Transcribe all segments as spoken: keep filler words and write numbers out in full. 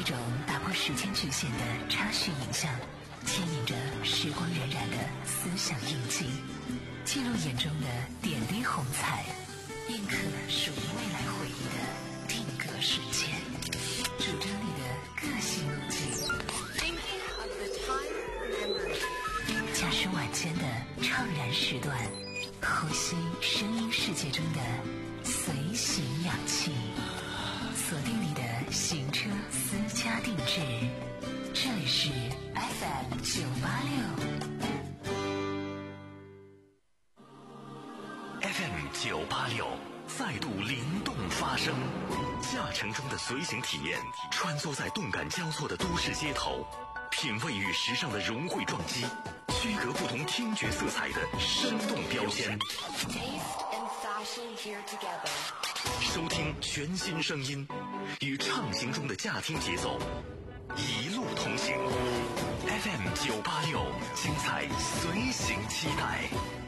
一种打破时间局限的插叙影像，牵引着时光荏苒的思想印记，记录眼中的点滴红彩，印刻属于未来回忆的定格瞬间，主张你的个性路径，驾驶晚间的怅然时段，呼吸声音世界中的随行氧气，锁定你的行车私家定制，这里是 F M 九八六 F M 九八六再度灵动发声，驾乘中的随行体验，穿梭在动感交错的都市街头，品味与时尚的融汇撞击，区隔不同听觉色彩的生动标签，收听全新声音，与畅行中的驾听节奏一路同行。 F M 九八六，精彩随行期待。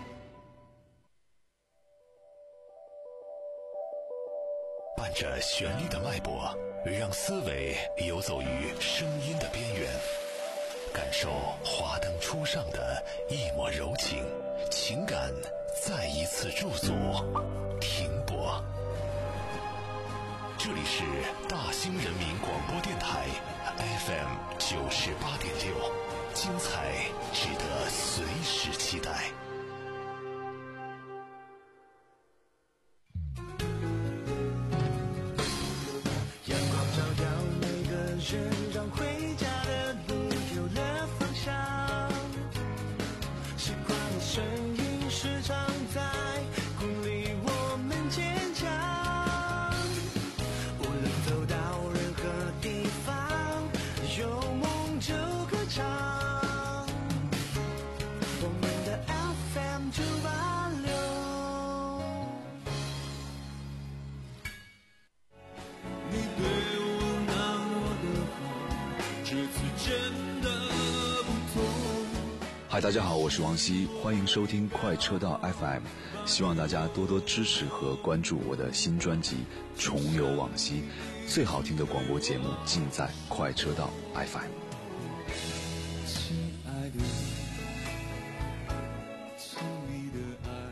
伴着旋律的脉搏，让思维游走于声音的边缘，感受华灯初上的一抹柔情，情感再一次驻足停泊。这里是大兴人民广播电台 F M 九十八点六，精彩值得随时期待。 阳光照耀每个人，让回家的路有了方向。习惯的声音时常在鼓励我们坚强。无论走到任何地方，有梦就歌唱。我们的 F M 九八六。你对我那么的好，这次真的不同。 嗨，大家好，我是王希，欢迎收听快车道 F M， 希望大家多多支持和关注我的新专辑《重游往昔》，最好听的广播节目尽在快车道 F M。 亲爱的，亲密的爱，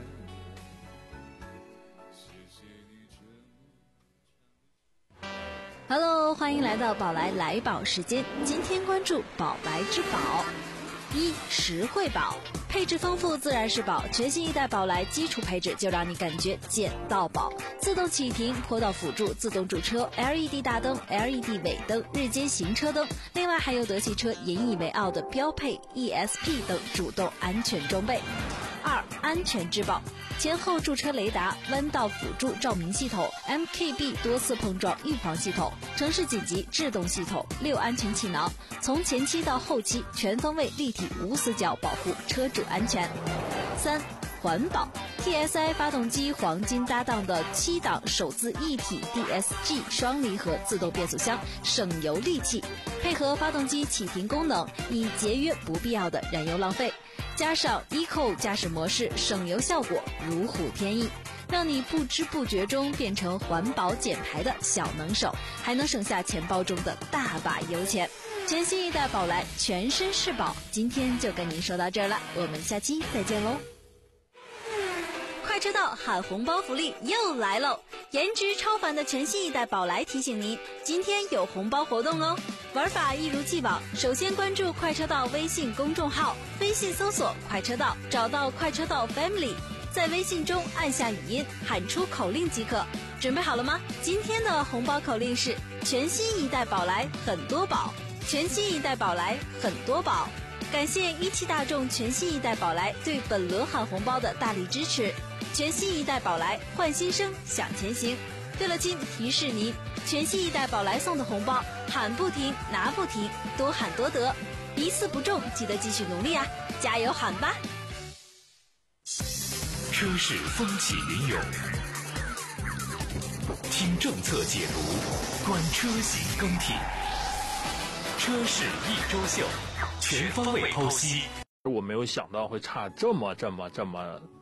谢谢你这么 Hello， 欢迎来到宝来来宝时间。今天关注宝来之宝。一、实惠宝，配置丰富自然是宝，全新一代宝来基础配置就让你感觉捡到宝。自动启停、坡道辅助、自动驻车、L E D 大灯、L E D 尾灯、日间行车灯，另外还有德系车引以为傲的标配 E S P 等主动安全装备。二、安全之宝，前后驻车雷达、弯道辅助照明系统、M K B 多次碰撞预防系统、城市紧急制动系统、六安全气囊，从前期到后期全方位立体无死角保护车主安全。三、环保 T S I 发动机黄金搭档的七档手自一体 D S G 双离合自动变速箱，省油利器，配合发动机启停功能，以节约不必要的燃油浪费。加上 Eco 驾驶模式，省油效果如虎添翼，让你不知不觉中变成环保减排的小能手，还能省下钱包中的大把油钱。全新一代宝来全身是宝，今天就跟您说到这儿了，我们下期再见喽。快车道喊红包福利又来喽！颜值超凡的全新一代宝来提醒您，今天有红包活动哦。玩法一如既往，首先关注快车道微信公众号，微信搜索快车道，找到快车道 Family， 在微信中按下语音，喊出口令即可。准备好了吗？今天的红包口令是全新一代宝来很多宝，全新一代宝来很多宝。感谢一汽大众全新一代宝来对本轮喊红包的大力支持。全新一代宝来换新生向前行。对了，亲，提示您，全新一代宝来送的红包喊不停拿不停，多喊多得，一次不中记得继续努力啊，加油喊吧。 车市风起云涌，听政策解读，观车型更替，车市一周秀，全方位剖析。 我没有想到会差这么这么这么多。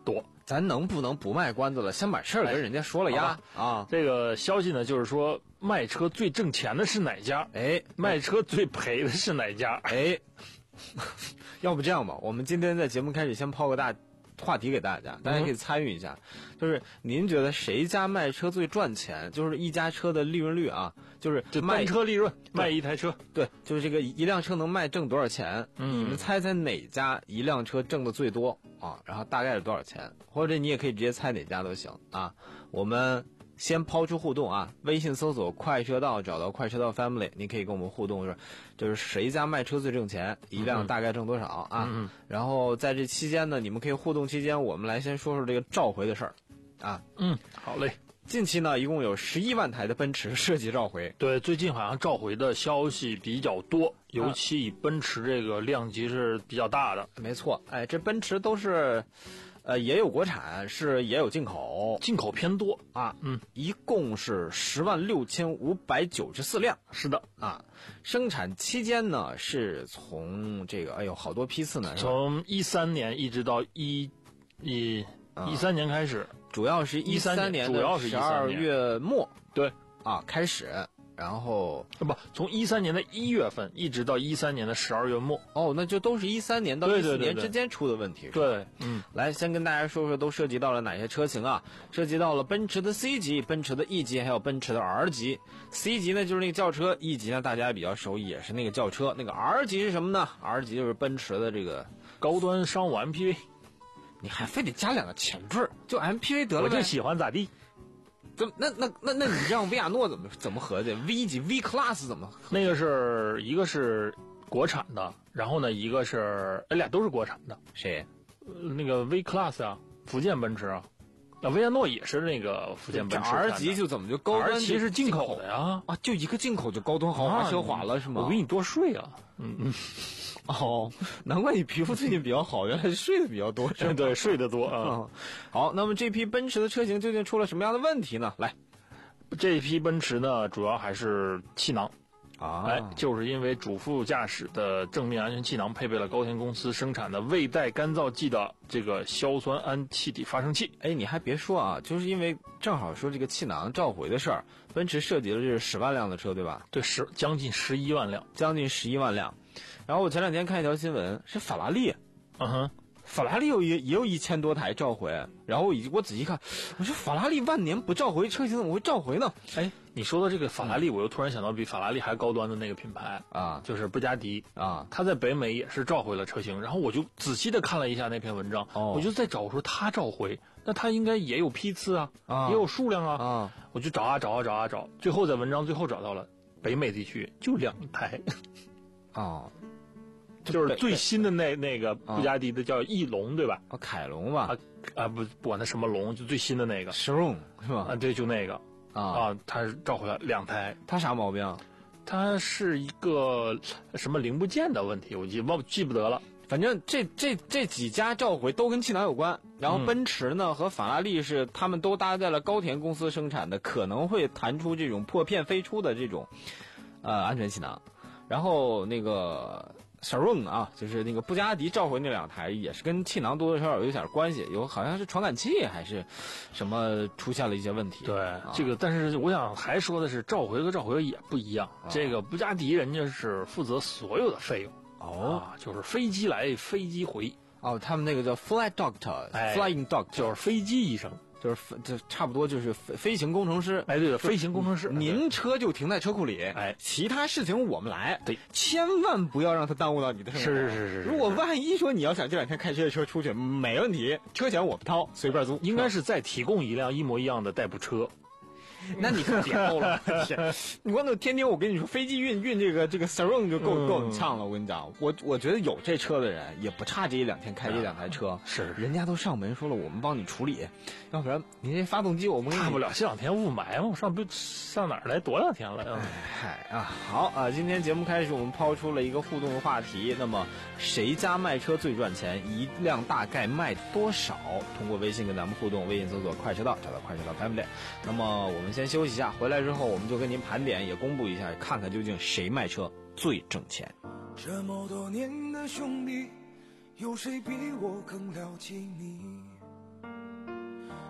咱能不能不卖关子了？先把事儿跟人家说了呀！ 哎、 啊， 这个消息呢，就是说卖车最挣钱的是哪家？ 哎， 卖车最赔的是哪家？ 哎，要不这样吧，我们今天在节目开始先抛个大话题给大家，大家可以参与一下。嗯、就是您觉得谁家卖车最赚钱？就是一家车的利润率啊，就是卖车利润，卖一台车， 对，就是这个一辆车能卖挣多少钱？ 嗯， 你们猜猜哪家一辆车挣的最多啊？然后大概是多少钱？或者你也可以直接猜哪家都行啊。我们先抛出互动啊，微信搜索快车道，找到快车道 family， 你可以跟我们互动，说就是谁家卖车最挣钱，一辆大概挣多少啊？ 嗯、 然后在这期间呢，你们可以互动期间，我们来先说说这个召回的事儿啊。 嗯，好嘞。 近期呢，一共有十一万台的奔驰涉及召回。 对，最近好像召回的消息比较多，尤其以奔驰这个量级是比较大的。 没错，哎，这奔驰都是。呃，也有国产，是也有进口， 进口偏多啊， 嗯， 一共是十万六千五百九十四辆， 是的啊，生产期间呢是从这个，哎呦，好多批次呢， 从一三年一直到一一一三年开始， 主要是一三年的十二月末， 对啊开始。然后不，从一三年的一月份一直到一三年的十二月末， 哦，那就都是一三年到一四年之间出的问题， 对，嗯， 来先跟大家说说都涉及到了哪些车型啊？涉及到了奔驰的 C 级、奔驰的 E 级，还有奔驰的 R 级。C 级呢就是那个轿车 ，E 级呢大家比较熟，也是那个轿车。那个 R 级是什么呢 ？R 级就是奔驰的这个高端商务 M P V。 你还非得加两个前缀，就 M P V 得了呗。 我就喜欢咋地。 怎么那那那那你让维亚诺怎么怎么合计 ？V 级 V Class 怎么合计？ 那个是一个是国产的，然后呢一个是哎俩都是国产的。 谁？ 呃、那个 V Class 啊，福建奔驰啊，那维亚诺也是那个福建奔驰。 R 级就怎么就高端？ R 级是进口的呀啊，就一个进口就高端豪华奢华了、啊、是吗？ 我给你多睡啊，嗯嗯。 哦，难怪你皮肤最近比较好，原来是睡得比较多，是对，睡得多啊、 嗯。好，那么这批奔驰的车型究竟出了什么样的问题呢？来， 这批奔驰呢，主要还是气囊啊， 哎，就是因为主副驾驶的正面安全气囊配备了高田公司生产的未带干燥剂的这个硝酸铵气体发生器。 哎，你还别说啊，就是因为正好说这个气囊召回的事儿，奔驰涉及了这是十万辆的车，对吧？ 对，十将近十一万辆， 将近十一万辆。然后我前两天看一条新闻，是法拉利， 嗯哼， 法拉利有也也有一千多台召回。然后我我仔细看，我说法拉利万年不召回车型怎么会召回呢？ 哎，你说的这个法拉利，我又突然想到比法拉利还高端的那个品牌啊， 就是布加迪啊， 它在北美也是召回了车型。然后我就仔细的看了一下那篇文章， 哦、 我就在找说它召回，那它应该也有批次啊， 啊也有数量啊， 啊， 我就找啊找啊找啊找，最后在文章最后找到了北美地区就两台， 哦。 就是最新的那那个布加迪的叫翼龙，对吧？ 啊，凯龙吧？ 啊啊不不管它什么龙，就最新的那个 Chiron 是吧？ 啊对，就那个啊啊，它召回了两台。 它啥毛病？ 它是一个什么零部件的问题，我记忘记不得了。 反正这这这几家召回都跟气囊有关。然后奔驰呢、嗯、和法拉利是他们都搭载了高田公司生产的，可能会弹出这种破片飞出的这种呃安全气囊。然后那个。Chiron 啊，就是那个布加迪召回那两台，也是跟气囊多多少少有一点关系，有好像是传感器还是什么出现了一些问题。 对， 啊、 这个，但是我想还说的是，召回和召回也不一样。 啊、 这个布加迪人家是负责所有的费用， 哦， 啊、就是飞机来飞机回。 哦，他们那个叫 Flight Doctor， 哎 Flying Doctor， 就是飞机医生。 就是就差不多就是飞飞行工程师， 哎，对的，飞行工程师， 您车就停在车库里， 哎， 其他事情我们来， 对， 千万不要让它耽误到你的生活。 是是是是， 如果万一说你要想这两天开这些车出去，没问题，车钱我们掏，随便租。 应该是再提供一辆一模一样的代步车。 那你可别够了，天！你光那天天我跟你说，飞机运运这个这个 Chiron 就够、嗯、够你呛了。我跟你讲，我我觉得有这车的人也不差这一两天开这两台车， 啊、是人家都上门说了，我们帮你处理，要不然你这发动机我们大不了这两天雾霾嘛，我上不上哪儿来躲两天了？ 嗨啊，好啊！今天节目开始，我们抛出了一个互动的话题，那么谁家卖车最赚钱？一辆大概卖多少？通过微信跟咱们互动，微信搜索快车道，找到快车道 family。那么我们先休息一下，回来之后我们就跟您盘点，也公布一下，看看究竟谁卖车最挣钱。 这么多年的兄弟，有谁比我更了解你？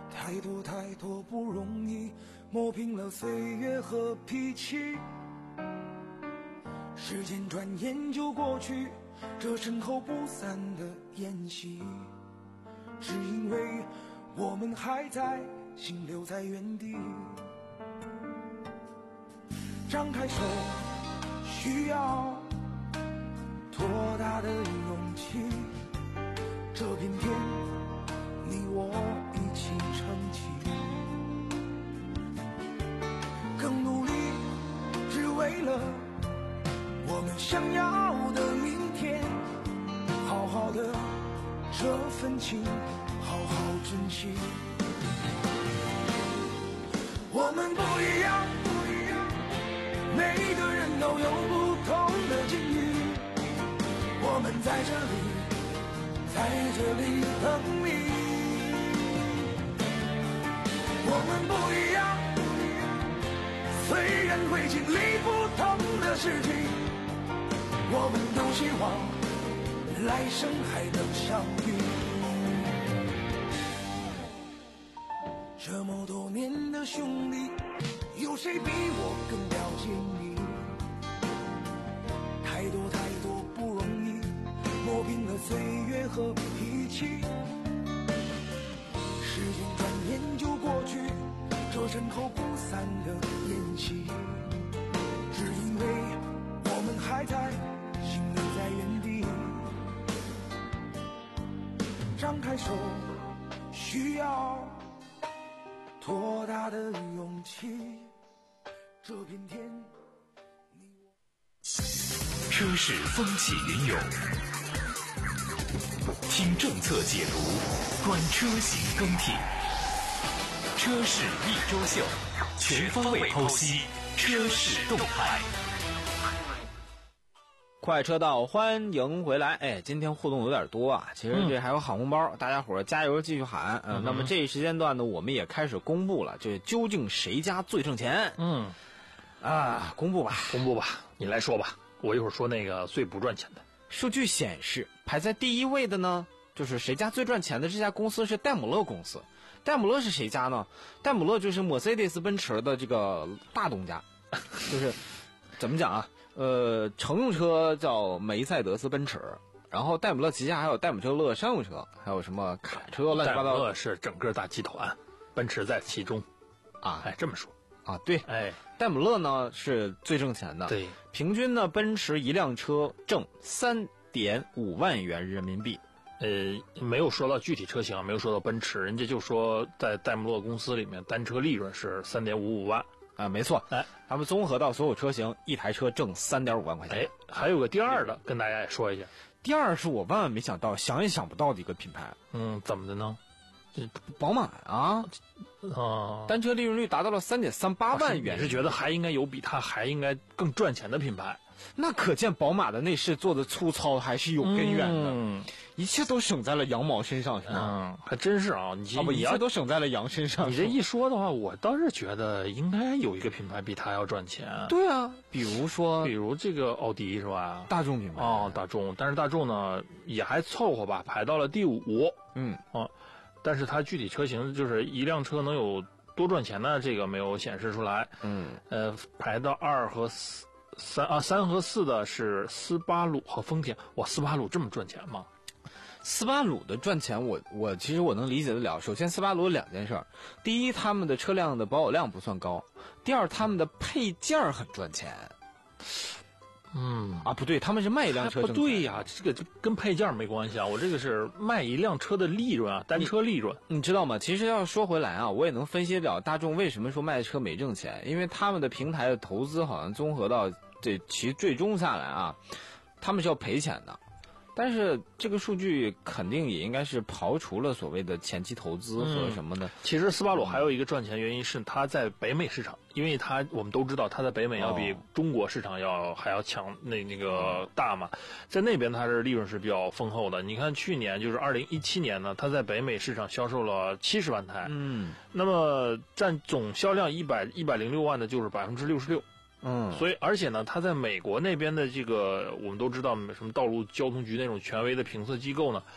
太多太多不容易，磨平了岁月和脾气。时间转眼就过去，这身后不散的宴席，只因为我们还在，心留在原地。张开手，需要多大的勇气？这片天，你我一起撑起，更努力，只为了我们想要的明天。好好的这份情，好好珍惜。我们不一样，每个人都有不同的境遇。我们在这里，在这里等你。我们不一样，虽然会经历不同的事情，我们都希望来生还能相遇。这么多年的兄弟，有谁比我更了解你？太多太多不容易，磨平了岁月和脾气。时间转眼就过去，这身后不散的宴席，只因为我们还在，心留在原地。张开手，需要多大的勇气？这片天，你我。 车市风起云涌，听政策解读，观车型更替。车市一周秀，全方位剖析车市动态。 快车道，欢迎回来！哎，今天互动有点多啊，其实这还有喊红包，嗯、大家伙儿加油，继续喊。嗯，嗯那么这一时间段呢，我们也开始公布了，这究竟谁家最挣钱？ 嗯， 啊，公布吧， 公布吧，你来说吧，我一会儿说那个最不赚钱的。 数据显示，排在第一位的呢，就是谁家最赚钱的这家公司是戴姆勒公司。戴姆勒是谁家呢？戴姆勒就是 Mercedes 奔驰的这个大东家，就是怎么讲啊？呃，乘用车叫梅赛德斯奔驰，然后戴姆勒旗下还有戴姆勒商用车，还有什么卡车乱七八糟。 戴姆勒是整个大集团，奔驰在其中， 啊， 哎，这么说啊，对， 哎， 戴姆勒呢是最挣钱的， 对， 平均呢奔驰一辆车挣三点五万元人民币。 呃，没有说到具体车型，没有说到奔驰，人家就说在戴姆勒公司里面单车利润是三点五五万。 啊，没错， 哎， 他们综合到所有车型，一台车挣三点五万块钱。 哎，还有个第二的，跟大家也说一下。 第二是我万万没想到，想也想不到的一个品牌。 嗯，怎么的呢？ 宝马啊， 啊， 单车利润率达到了三点三八万元。 你是觉得还应该有比它还应该更赚钱的品牌？ 那可见宝马的内饰做的粗糙还是有根源的， 嗯、 一切都省在了羊毛身上，是嗯， 吗？ 还真是啊，你啊不， 你要一切都省在了羊身上。 你这一说的话，我倒是觉得应该有一个品牌比它要赚钱。 对啊，比如说， 比如这个奥迪是吧？ 大众品牌哦，大众，但是大众呢也还凑合吧，排到了第五。 嗯哦，但是它具体车型就是一辆车能有多赚钱呢？这个没有显示出来。 嗯， 呃，排到二和四。三啊，三和四的是斯巴鲁和丰田。哇，斯巴鲁这么赚钱吗？ 斯巴鲁的赚钱我，我我其实我能理解得了。首先，斯巴鲁有两件事儿：第一，他们的车辆的保有量不算高；第二，他们的配件很赚钱。 嗯啊，不对，他们是卖一辆车挣钱。 不对呀，这个跟配件没关系啊。我这个是卖一辆车的利润啊，单车利润。 你, 你知道吗？其实要说回来啊，我也能分析了大众为什么说卖车没挣钱，因为他们的平台的投资好像综合到这其最终下来啊，他们是要赔钱的。但是这个数据肯定也应该是刨除了所谓的前期投资和什么的。 嗯、其实斯巴鲁还有一个赚钱原因是它在北美市场，因为它我们都知道它在北美要比中国市场要、哦、还要强那那个大嘛，在那边它是利润是比较丰厚的。你看去年就是二零一七年呢，它在北美市场销售了七十万台， 嗯， 那么占总销量一百一百零六万的就是百分之六十六。 嗯， 所以而且呢，它在美国那边的这个，我们都知道什么道路交通局那种权威的评测机构呢，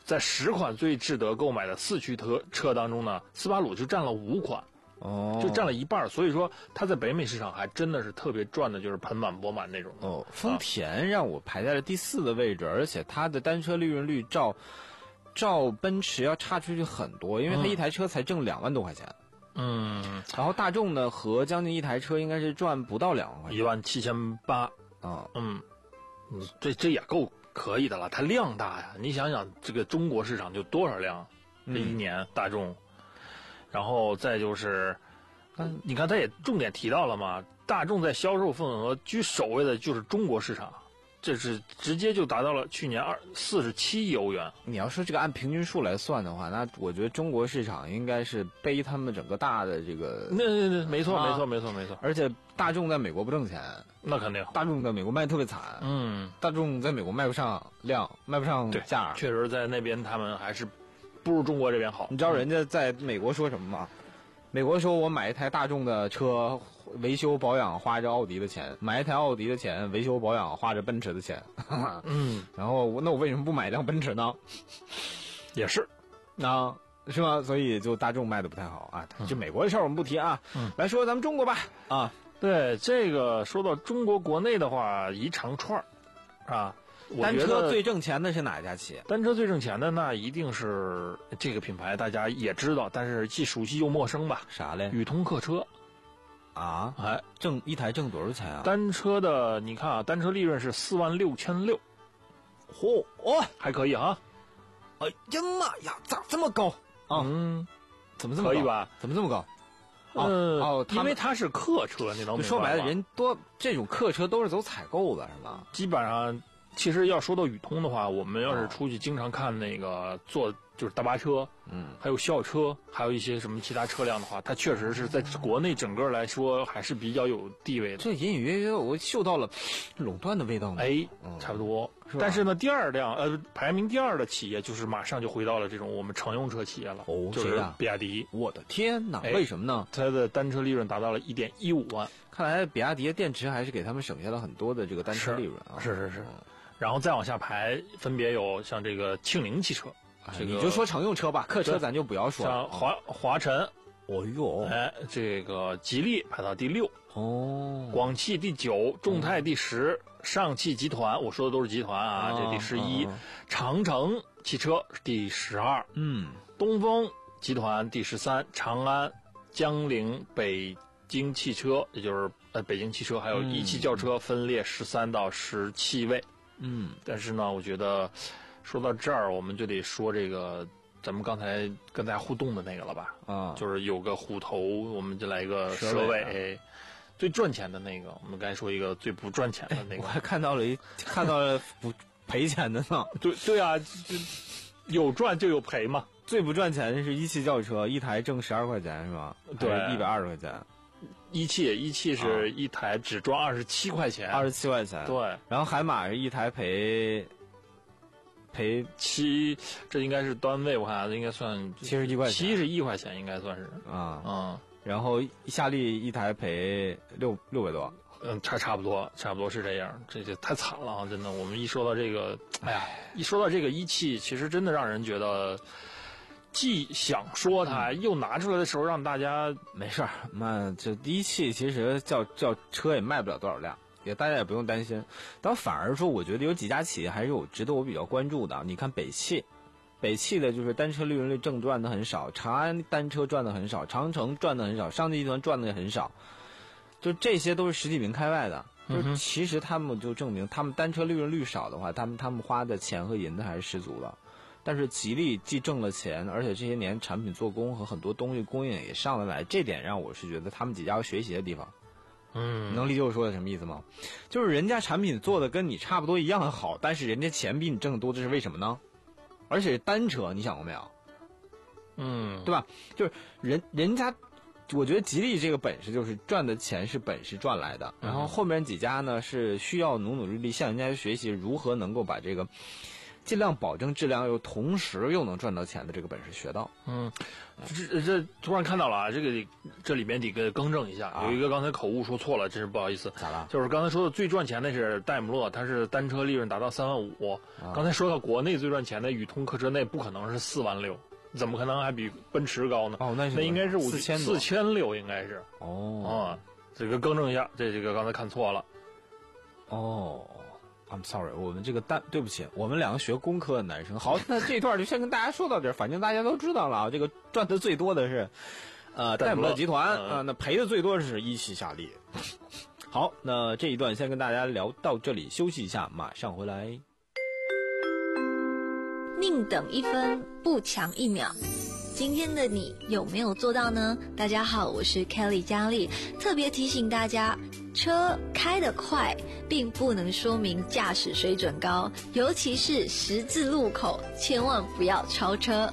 在十款最值得购买的四驱车车当中呢，斯巴鲁就占了五款， 哦， 就占了一半。所以说它在北美市场还真的是特别赚的，就是盆满钵满那种。 哦，丰田让我排在了第四的位置，而且它的单车利润率照照奔驰要差出去很多，因为它一台车才挣两万多块钱。 嗯， 然后大众呢和将近一台车应该是赚不到两万块钱， 一万七千八。 啊， 嗯，嗯，这这也够可以的了，它量大呀！你想想，这个中国市场就多少辆？这一年大众，然后再就是，嗯，你看他也重点提到了嘛，大众在销售份额居首位的就是中国市场，这是直接就达到了去年二四十七亿欧元。 你要说这个按平均数来算的话，那我觉得中国市场应该是背他们整个大的这个。 那那那没错、 啊、 没错没错没错。 而且大众在美国不挣钱， 那肯定。 大众在美国卖特别惨， 嗯， 大众在美国卖不上量，卖不上价， 确实在那边他们还是不如中国这边好。 你知道人家在美国说什么吗？美国说我买一台大众的车维修保养花着奥迪的钱，买一台奥迪的钱维修保养花着奔驰的钱。 嗯， 然后我那我为什么不买一辆奔驰呢？ 也是， 啊，是吗？所以就大众卖的不太好啊。就美国的事儿我们不提啊， 嗯， 来说咱们中国吧。啊， 对，这个说到中国国内的话，一长串儿啊。 单车最挣钱的是哪家企业？ 单车最挣钱的那一定是这个品牌，大家也知道，但是既熟悉又陌生吧？ 啥嘞？ 宇通客车。 啊， 哎， 挣一台挣多少钱啊？ 单车的，你看啊，单车利润是四万六千六， 嚯，哦， 还可以哈。 哎呀妈呀，咋这么高啊？ 嗯， 怎么这么高可以吧？ 怎么这么高？ 呃， 哦， 因为它是客车，你能明白吗？ 说白了，人多这种客车都是走采购的，是吧？ 基本上。其实要说到宇通的话，我们要是出去经常看那个坐就是大巴车， 嗯， 还有校车，还有一些什么其他车辆的话，它确实是在国内整个来说还是比较有地位的。 这隐隐约约我嗅到了垄断的味道吗？ 哎，差不多。 是但是呢，第二辆呃排名第二的企业就是马上就回到了这种我们乘用车企业了， 哦， 就是比亚迪。 我的天哪！为什么呢？ 它的单车利润达到了一点一五万。 看来比亚迪的电池还是给他们省下了很多的这个单车利润啊！ 是是是。然后再往下排，分别有像这个庆铃汽车，这个你就说乘用车吧，客车咱就不要说了。 像华华晨， 哦哟， 哎，这个吉利排到第六， 哦， 广汽第九，众泰第十，上汽集团，我说的都是集团啊，这第十一，长城汽车第十二， 嗯， 东风集团第十三，长安、江铃、北京汽车，也就是呃北京汽车，还有一汽轿车分列十三到十七位。 嗯， 但是呢，我觉得说到这儿，我们就得说这个咱们刚才跟大家互动的那个了吧？ 啊， 就是有个虎头，我们就来一个蛇蛇尾、啊尾，最赚钱的那个。我们该说一个最不赚钱的那个。 我还看到了一看到了不赔钱的呢。 对对啊，就有赚就有赔嘛。 最不赚钱的是一汽轿车，一台挣十二块钱是吧？ 对， 一百二十块钱。 一汽一汽是一台只赚二十七块钱， 二十七块钱。 对， 然后海马是一台赔赔七，这应该是单位，我看应该算七十一块钱， 七十一块钱应该算是啊嗯。 然后夏利一台赔六六百多， 嗯，差差不多，差不多是这样，这就太惨了啊！真的，我们一说到这个，哎呀，一说到这个一汽，其实真的让人觉得。既想说它，又拿出来的时候让大家没事儿，那这一汽其实叫叫车也卖不了多少辆，也大家也不用担心。但反而说，我觉得有几家企业还是有值得我比较关注的。你看北汽，北汽的就是单车利润率正赚的很少，长安单车赚的很少，长城赚的很少，上汽集团赚的也很少，就这些都是实体名开外的。就其实他们就证明，他们单车利润率少的话，他们他们花的钱和银子还是十足的。但是吉利既挣了钱，而且这些年产品做工和很多东西供应也上得来，这点让我是觉得他们几家有学习的地方。 嗯， 能理解我说的什么意思吗？就是人家产品做的跟你差不多一样好，但是人家钱比你挣得多，这是为什么呢？而且单车你想过没有？ 嗯， 对吧？就是人人家，我觉得吉利这个本事就是赚的钱是本事赚来的，然后后面几家呢是需要努努力力向人家学习如何能够把这个。 尽量保证质量，又同时又能赚到钱的这个本事学到。 嗯，这这突然看到了啊，这个这里面得给更正一下， 啊、 有一个刚才口误说错了，真是不好意思。 咋了？ 就是刚才说的最赚钱的是戴姆勒，它是单车利润达到三万五、啊。刚才说到国内最赚钱的宇通客车内不可能是四万六，怎么可能还比奔驰高呢？ 哦，那是那应该是五四千四千六，应该是。 哦， 啊，这个更正一下，这这个刚才看错了。 哦。I'm sorry， 我们这个单对不起，我们两个学工科的男生。好，那这段就先跟大家说到这儿，反正大家都知道了啊。这个赚的最多的是，呃，戴姆勒集团啊、呃，那赔的最多的是一汽夏利。好，那这一段先跟大家聊到这里，休息一下，马上回来。 宁等一分，不强一秒。今天的你有没有做到呢？大家好，我是 Kelly 佳丽，特别提醒大家，车开得快并不能说明驾驶水准高，尤其是十字路口，千万不要超车。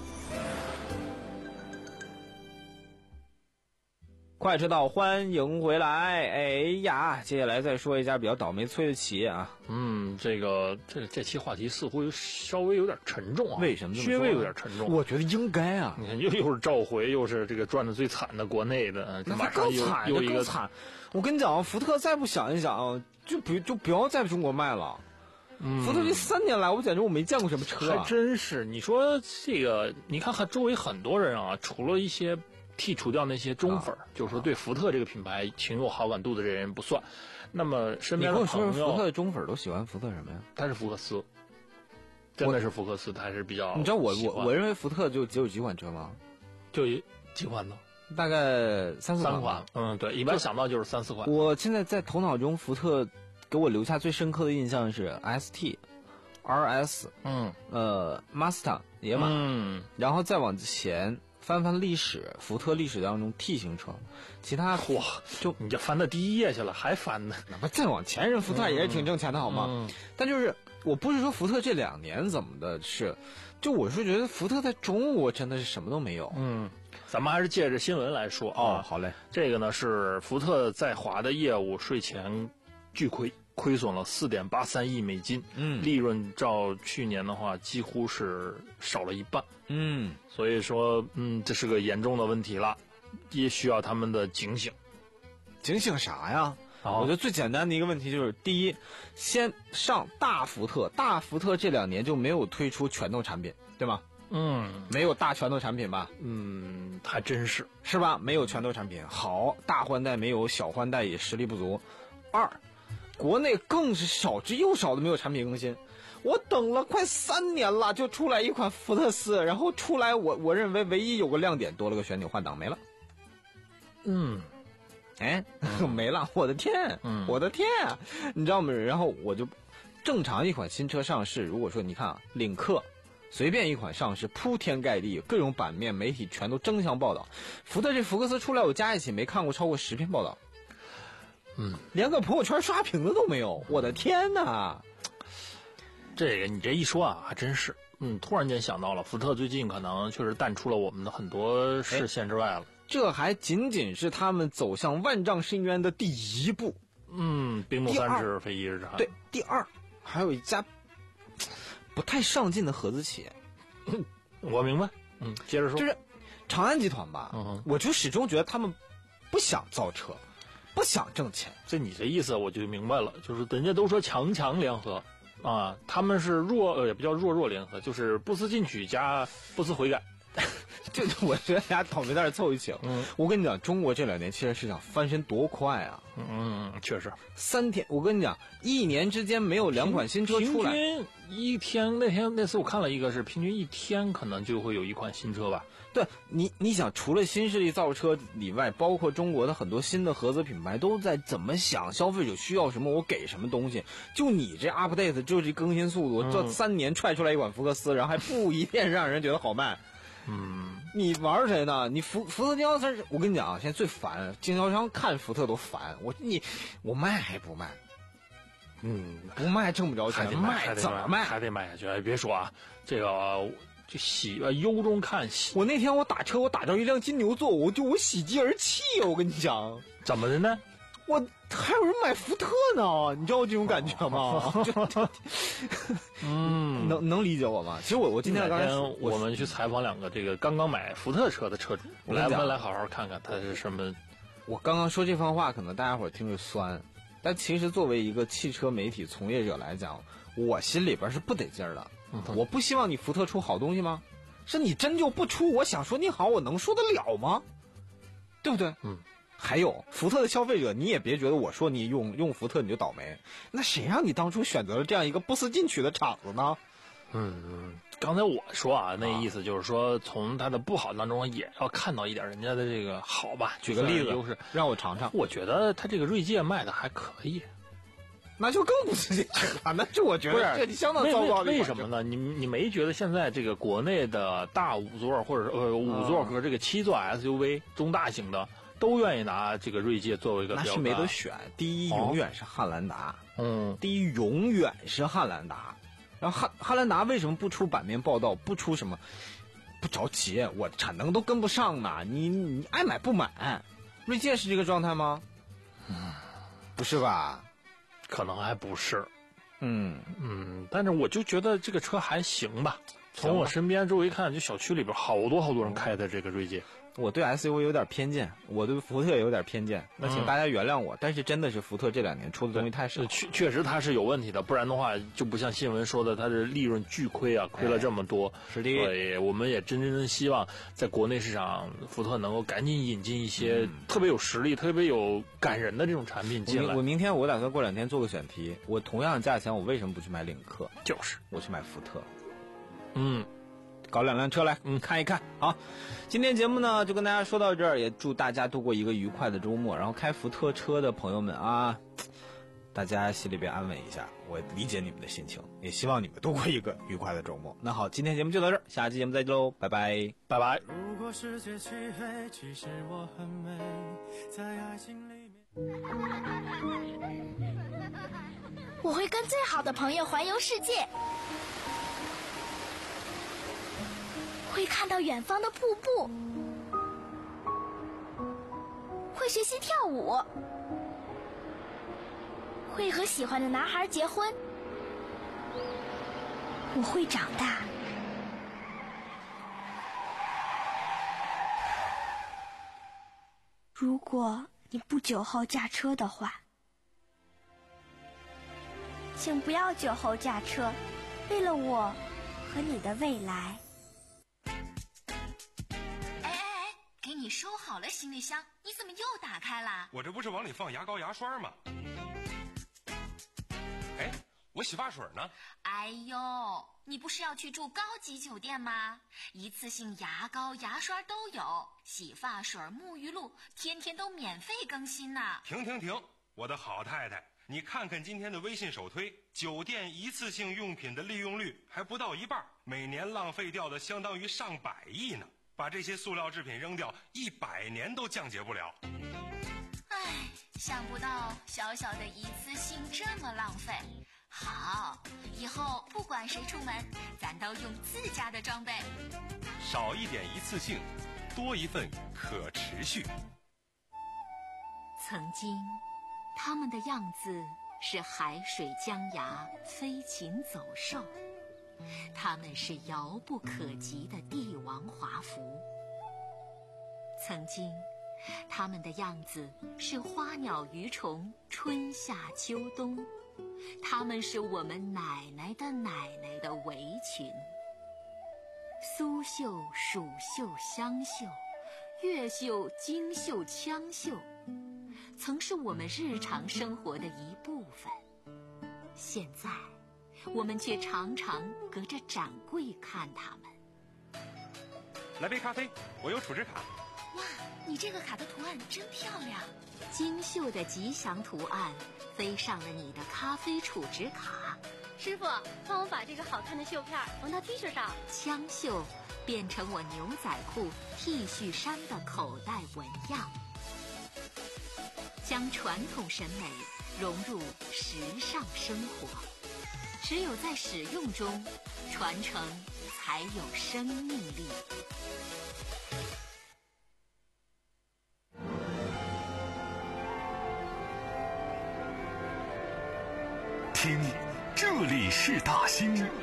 快车道，欢迎回来！哎呀，接下来再说一家比较倒霉催的企业啊。 嗯，这个这这期话题似乎稍微有点沉重啊。 为什么这么说？ 稍微有点沉重。 我觉得应该啊。 你看，又又是召回，又是这个赚的最惨的国内的， 那马上又惨， 又一个惨。我跟你讲，福特再不想一想，就不就不要在中国卖了。 嗯， 福特这三年来，我简直我没见过什么车、啊， 还真是。你说这个，你看看周围很多人啊，除了一些。剔除掉那些忠粉、啊，就是说对福特这个品牌情有好感度的这人不算。那么身边的朋友， 你跟我说，福特的忠粉都喜欢福特什么呀？ 他是福克斯，真的是福克斯，他是比较。 你知道我我我认为福特就只有几款车吗？ 就几款呢？ 大概三四三款。嗯，对，一般想到就是三四款。 我现在在头脑中，福特给我留下最深刻的印象是 S T、R S， 嗯， 呃 ，Mustang 野马， 嗯， 然后再往前。翻翻历史，福特历史当中 T 型车，其他哇，就你就翻到第一页去了，还翻呢？ 那不再往前，人福特也是挺挣钱的好吗？ 嗯、 但就是我不是说福特这两年怎么的是，就我是觉得福特在中国真的是什么都没有。 嗯，咱们还是借着新闻来说啊。 哦，好嘞。 这个呢是福特在华的业务税前巨亏。亏损了四点八三亿美金， 嗯， 利润照去年的话几乎是少了一半， 嗯， 所以说，嗯，这是个严重的问题了，也需要他们的警醒。 警醒啥呀？ 哦、 我觉得最简单的一个问题就是，第一，先上大福特，大福特这两年就没有推出拳头产品，对吗？ 嗯， 没有大拳头产品吧？ 嗯，还真是， 是吧？没有拳头产品，好，大换代没有，小换代也实力不足。二。国内更是少之又少的没有产品更新，我等了快三年了，就出来一款福特斯，然后出来我我认为唯一有个亮点，多了个旋钮换挡，没了。 嗯， 哎，没了，我的天， 嗯， 我的天，你知道吗？然后我就正常一款新车上市，如果说你看啊，领克随便一款上市，铺天盖地，各种版面媒体全都争相报道。福特这福克斯出来，我加一起没看过超过十篇报道。 嗯， 连个朋友圈刷屏的都没有，我的天哪！ 这个你这一说啊，还真是，嗯，突然间想到了，福特最近可能确实淡出了我们的很多视线之外了。 这还仅仅是他们走向万丈深渊的第一步。 嗯，冰冻三尺非一日之寒。 对，第二，还有一家不太上进的合资企业。 嗯、我明白。嗯，接着说， 就是长安集团吧。 嗯， 我就始终觉得他们不想造车。不想挣钱， 这你这意思我就明白了，就是人家都说强强联合，啊，他们是弱呃也不叫弱弱联合，就是不思进取加不思悔改， 这我觉得俩倒霉蛋凑一起。 嗯， 我跟你讲，中国这两年汽车市场翻身多快啊！ 嗯嗯，确实， 三天，我跟你讲，一年之间没有两款新车出来， 平均一天那天那次我看了一个是平均一天可能就会有一款新车吧。 对你，你想，除了新势力造车以外，包括中国的很多新的合资品牌都在怎么想消费者需要什么，我给什么东西。就你这 update 就这更新速度，这三年踹出来一款福克斯，然后还不一定让人觉得好卖。 嗯， 你玩谁呢？你福福特经销商，我跟你讲啊，现在最烦，经销商看福特都烦。我你我卖还不卖？嗯，不卖挣不着钱，卖怎么卖？ 还得卖下去。哎，别说啊，这个。就喜呃忧中看喜， 我那天我打车，我打着一辆金牛座，我就我喜极而泣。我跟你讲， 怎么的呢？ 我我还有人买福特呢，你知道这种感觉吗？ 嗯， 能能理解我吗？其实我我今天刚才天我们去采访两个这个刚刚买福特车的车主，来我们来好好看看他是什么。 我刚刚说这番话，可能大家伙听着酸，但其实作为一个汽车媒体从业者来讲，我心里边是不得劲儿的。嗯、我不希望你福特出好东西吗？是你真就不出，我想说你好，我能说得了吗？对不对？ 嗯。 还有福特的消费者，你也别觉得我说你用用福特你就倒霉，那谁让你当初选择了这样一个不思进取的厂子呢？ 嗯嗯，刚才我说啊，那意思就是说，从它的不好当中也要看到一点人家的这个好吧。 举个例子， 优势让我尝尝。 我觉得它这个锐界卖的还可以， 那就更不思进取了。那这我觉得这相当糟糕的。 为什么呢？你你没觉得现在这个国内的大五座或者呃五座和这个七座 S U V、嗯、中大型的？都愿意拿这个锐界作为一个标杆， 那是没得选。第一，永远是汉兰达。 嗯， 第一，永远是汉兰达。然后汉汉兰达为什么不出版面报道，不出什么？不着急，我产能都跟不上呢。你你爱买不买？锐界是这个状态吗？ 嗯， 不是吧？ 可能还不是。 嗯嗯，但是我就觉得这个车还行吧。从我身边周围看，就小区里边好多好多人开的这个锐界。 我对 S U V 有点偏见，我对福特也有点偏见，那请大家原谅我。嗯、但是真的是福特这两年出的东西太少， 确确实它是有问题的，不然的话就不像新闻说的，它是利润巨亏啊，亏了这么多。 是的， 所以我们也真真希望在国内市场，福特能够赶紧引进一些特别有实力、嗯、特别有感人的这种产品进来。 我明天我打算过两天做个选题，我同样价钱，我为什么不去买领克？ 就是我去买福特。 嗯。 搞两辆车来，嗯，看一看。好，今天节目呢就跟大家说到这儿，也祝大家度过一个愉快的周末。然后开福特车的朋友们啊，大家心里边安稳一下，我理解你们的心情，也希望你们度过一个愉快的周末。那好，今天节目就到这儿，下期节目再见喽，拜拜， 拜拜。 如果世界漆黑，其实我很美，在爱情里面。 我会跟最好的朋友环游世界。会看到远方的瀑布，会学习跳舞，会和喜欢的男孩结婚。我会长大。如果你不酒后驾车的话，请不要酒后驾车，为了我和你的未来。 你收好了行李箱，你怎么又打开了？ 我这不是往里放牙膏牙刷吗？哎，我洗发水呢？ 哎呦，你不是要去住高级酒店吗？一次性牙膏牙刷都有，洗发水沐浴露天天都免费更新呢。 停停停，我的好太太，你看看今天的微信首推，酒店一次性用品的利用率还不到一半，每年浪费掉的相当于上百亿呢。把这些塑料制品扔掉，一百年都降解不了。 唉，想不到小小的一次性这么浪费。好，以后不管谁出门，咱都用自家的装备。 少一点一次性，多一份可持续。 曾经，他们的样子是海水江崖，飞禽走兽。他们是遥不可及的帝王华服。曾经，他们的样子是花鸟鱼虫，春夏秋冬。他们是我们奶奶的奶奶的围裙。苏绣、蜀绣、湘绣，越绣、京绣、羌绣，曾是我们日常生活的一部分。现在我们却常常隔着展柜看他们。 来杯咖啡，我有储值卡。 哇，你这个卡的图案真漂亮！精绣的吉祥图案飞上了你的咖啡储值卡。 师傅，帮我把这个好看的绣片缝到 T 恤上。 枪绣变成我牛仔裤、T 恤衫的口袋纹样，将传统审美融入时尚生活。只有在使用中，传承才有生命力。 听，这里是大兴。